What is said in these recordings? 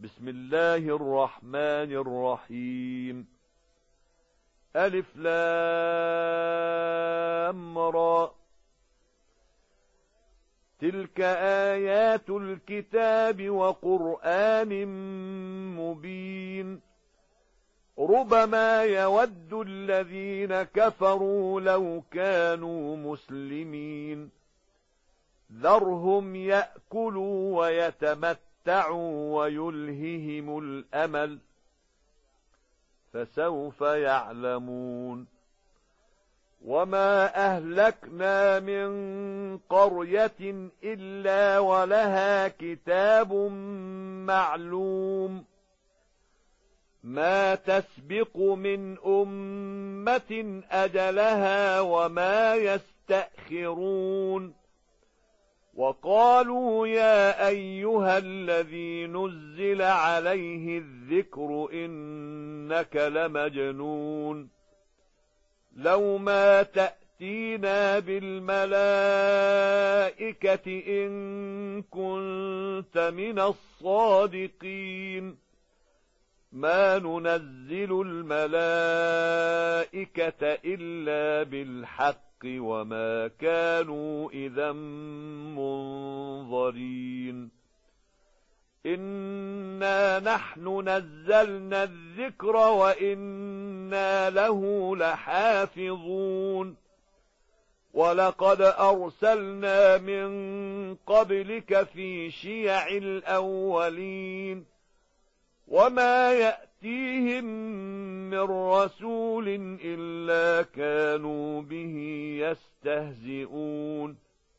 بسم الله الرحمن الرحيم. ألف لام را. تلك آيات الكتاب وقرآن مبين. ربما يود الذين كفروا لو كانوا مسلمين. ذرهم يأكلوا ويتمتعوا ويلههم الأمل، فسوف يعلمون. وما أهلكنا من قرية إلا ولها كتاب معلوم، ما تسبق من أمة أجلها وما يستأخرون. وقالوا يا أيها الذي نزل عليه الذكر إنك لمجنون، لو ما تأتينا بالملائكة إن كنت من الصادقين. ما ننزل الملائكة إلا بالحق وما كانوا إذا منظرين. إنا نحن نزلنا الذكر وإنا له لحافظون. ولقد أرسلنا من قبلك في شيع الأولين، وما يأتيهم من رسول إلا كانوا به يستهزئون.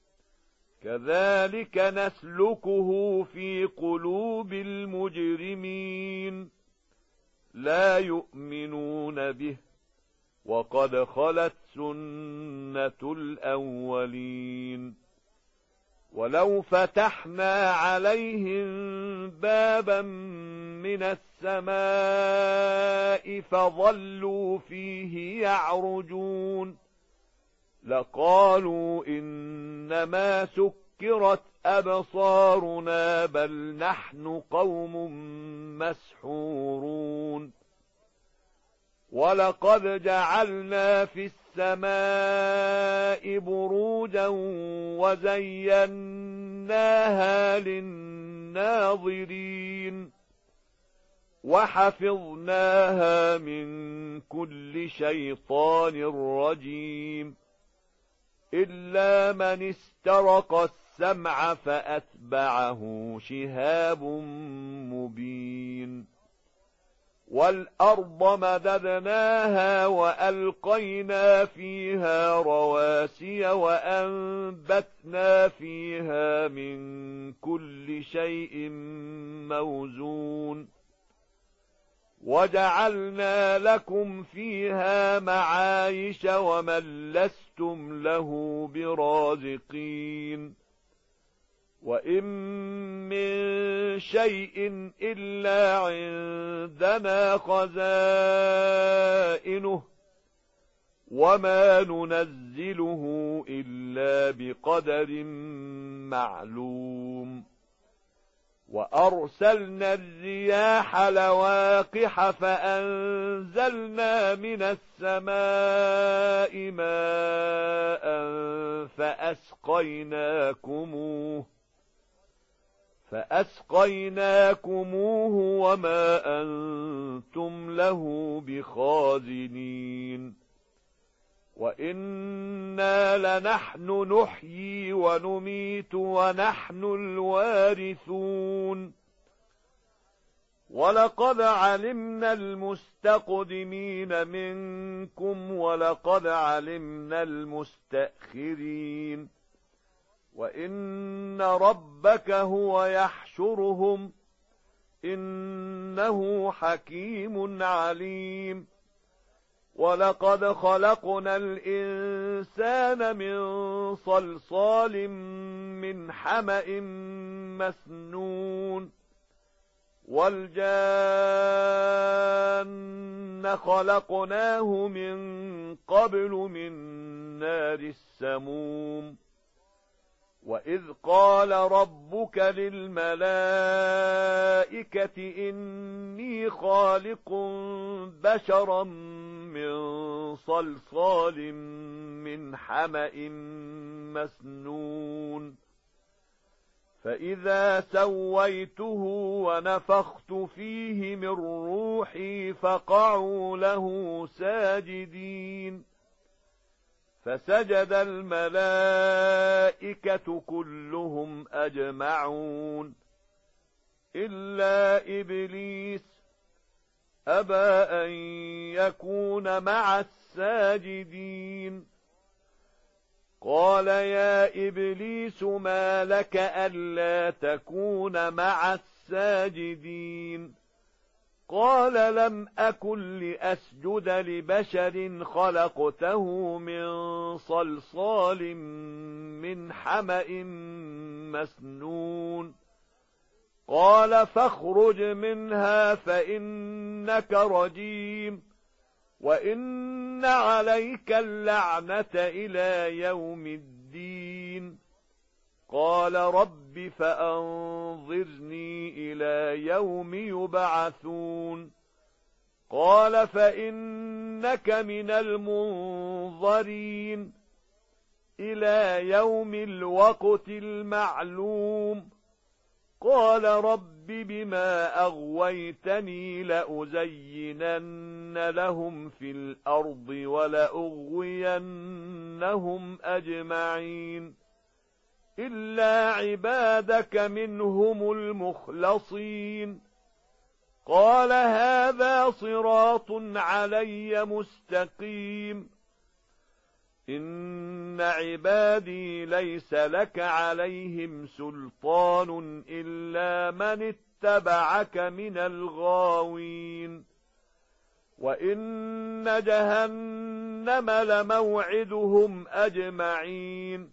كذلك نسلكه في قلوب المجرمين، لا يؤمنون به، وقد خلت سنة الأولين. ولو فتحنا عليهم بابا من السماء فظلوا فيه يعرجون لقالوا إنما سكرت أبصارنا بل نحن قوم مسحورون. ولقد جعلنا في السماء بروجا وزيناها للناظرين وحفظناها من كل شيطان رجيم إلا من استرق السمع فأتبعه شهاب مبين. والأرض مددناها وألقينا فيها رواسي وأنبتنا فيها من كل شيء موزون وجعلنا لكم فيها معايش ومن لستم له برازقين. وإن من شيء إلا عندنا خزائنه وما ننزله إلا بقدر معلوم. وأرسلنا الرياح لواقح فأنزلنا من السماء ماء فأسقيناكموه وما أنتم له بخازنين. وإنا لنحن نحيي ونميت ونحن الوارثون. ولقد علمنا المستقدمين منكم ولقد علمنا المستأخرين. وإن ربك هو يحشرهم إنه حكيم عليم. ولقد خلقنا الإنسان من صلصال من حمأ مسنون والجان خلقناه من قبل من نار السموم وإذ قال ربك للملائكة إني خالق بشرا من صلصال من حمأ مسنون فإذا سويته ونفخت فيه من روحي فقعوا له ساجدين فسجد الملائكة كلهم أجمعون إلا إبليس أبى أن يكون مع الساجدين قال يا إبليس ما لك ألا تكون مع الساجدين قال لم أكن لأسجد لبشر خلقته من صلصال من حمأ مسنون قال فاخرج منها فإنك رجيم وإن عليك اللعنة إلى يوم الدين قال رب فأنظرني إلى يوم يبعثون قال فإنك من المنظرين إلى يوم الوقت المعلوم قال رب بما أغويتني لأزينن لهم في الأرض ولأغوينهم أجمعين إلا عبادك منهم المخلصين قال هذا صراط علي مستقيم إن عبادي ليس لك عليهم سلطان إلا من اتبعك من الغاوين وإن جهنم لموعدهم أجمعين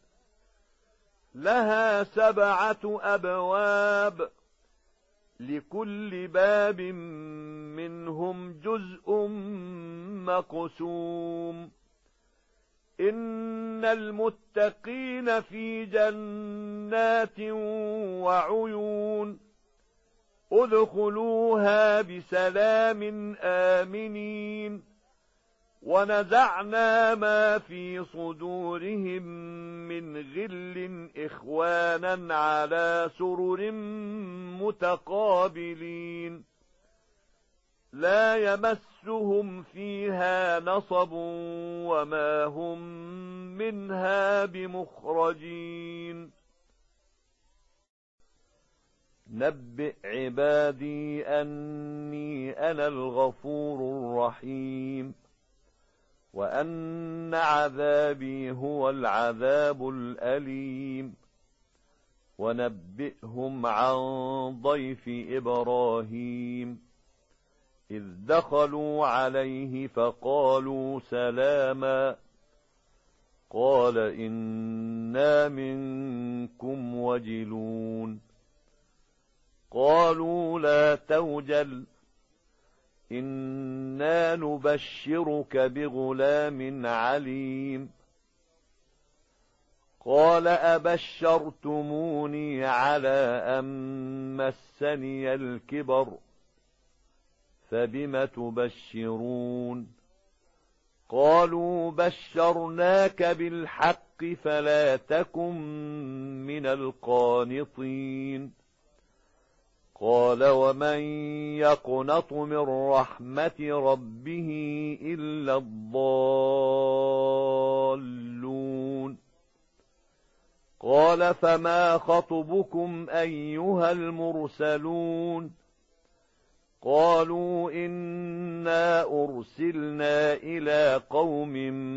لها 7 أبواب لكل باب منهم جزء مقسوم إن المتقين في جنات وعيون ادخلوها بسلام آمنين ونزعنا ما في صدورهم من غل إخوانا على سرر متقابلين لا يمسهم فيها نصب وما هم منها بمخرجين نبئ عبادي أني أنا الغفور الرحيم وأن عذابي هو العذاب الأليم ونبئهم عن ضيف إبراهيم إذ دخلوا عليه فقالوا سلاما قال إنا منكم وجلون قالوا لا توجل إنا نبشرك بغلام عليم قال أبشرتموني على أن مسني الكبر فبم تبشرون قالوا بشرناك بالحق فلا تكن من القانطين قال ومن يقنط من رحمة ربه إلا الضالون قال فما خطبكم أيها المرسلون قالوا إنا أرسلنا إلى قوم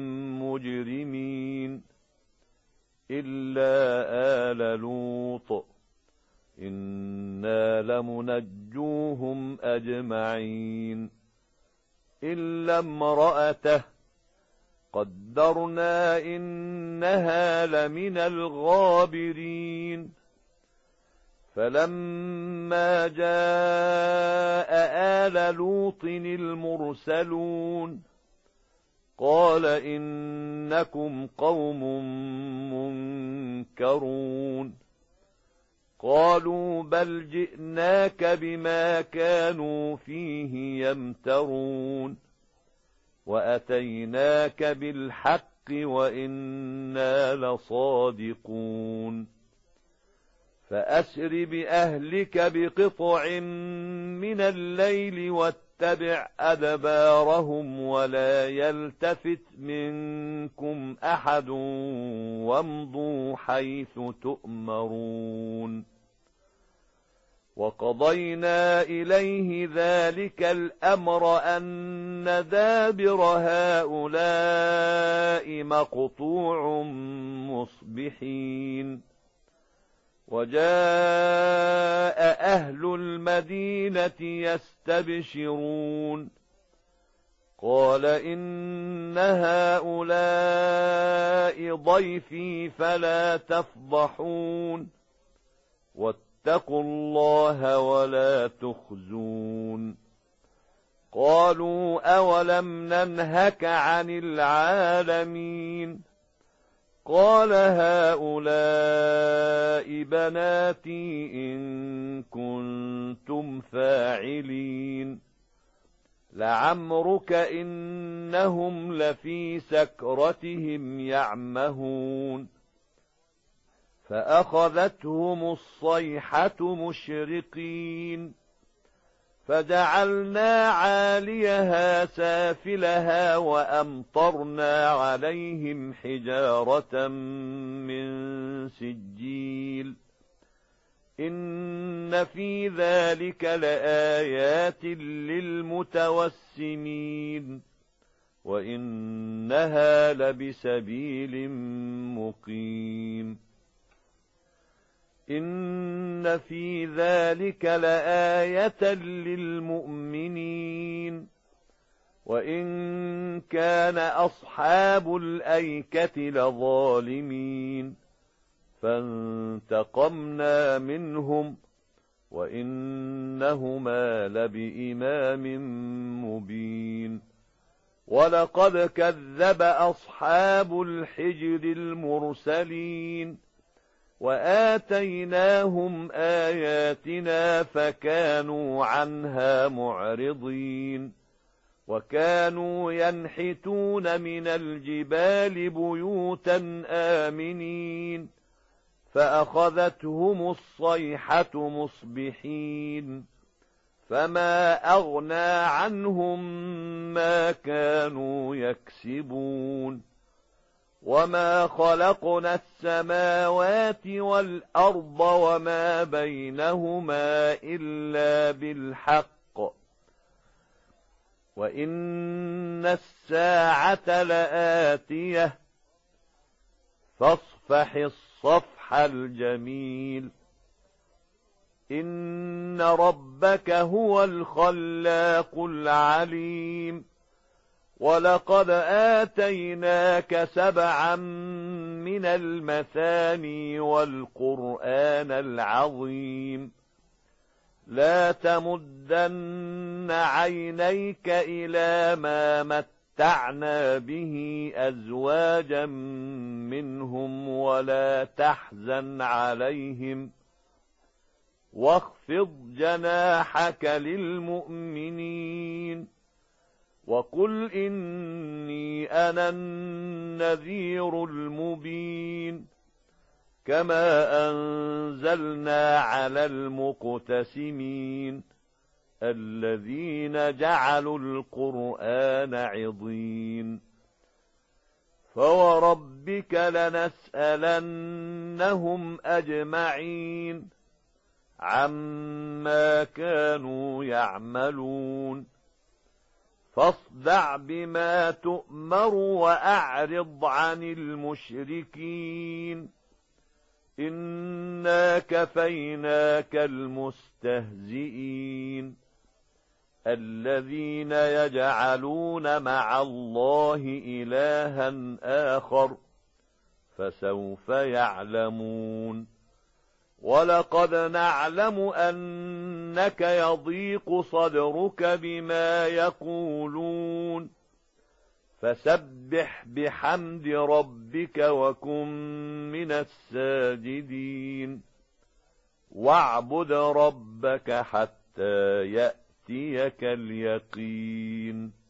مجرمين إلا آل لوط إنا لمنجوهم أجمعين إلا امرأته قدرنا إنها لمن الغابرين فلما جاء آل لوط المرسلون قال إنكم قوم منكرون قالوا بل جئناك بما كانوا فيه يمترون وأتيناك بالحق وإنا لصادقون فأسر بأهلك بقطع من الليل واتبع أدبارهم ولا يلتفت منكم أحد وامضوا حيث تؤمرون وقضينا إليه ذلك الأمر أن دابر هؤلاء مقطوع مصبحين وجاء أهل المدينة يستبشرون قال إن هؤلاء ضيفي فلا تفضحون واتقوا الله ولا تخزون قالوا أولم ننهك عن العالمين قال هؤلاء بناتي إن كنتم فاعلين لعمرك إنهم لفي سكرتهم يعمهون فأخذتهم الصيحة مشرقين فجعلنا عاليها سافلها وأمطرنا عليهم حجارة من سجيل إن في ذلك لآيات للمتوسمين وإنها لبسبيل مقيم إن في ذلك لآية للمؤمنين وإن كان أصحاب الأيكة لظالمين فانتقمنا منهم وإنهما لبإمام مبين ولقد كذب أصحاب الحجر المرسلين وآتيناهم آياتنا فكانوا عنها معرضين وكانوا ينحتون من الجبال بيوتا آمنين فأخذتهم الصيحة مصبحين فما أغنى عنهم ما كانوا يكسبون وما خلقنا السماوات والأرض وما بينهما إلا بالحق وإن الساعة لآتية فاصفح الصفح الجميل إن ربك هو الخلاق العليم ولقد آتيناك 7 من المثاني والقرآن العظيم لا تمدن عينيك إلى ما متعنا به أزواجا منهم ولا تحزن عليهم واخفض جناحك للمؤمنين وقل إني أنا النذير المبين كما أنزلنا على المقتسمين الذين جعلوا القرآن عضين فوربك لنسألنهم أجمعين عما كانوا يعملون فاصدع بما تؤمر وأعرض عن المشركين إنا كفيناك المستهزئين الذين يجعلون مع الله إلها آخر فسوف يعلمون ولقد نعلم أنك يضيق صدرك بما يقولون فسبح بحمد ربك وكن من الساجدين واعبد ربك حتى يأتيك اليقين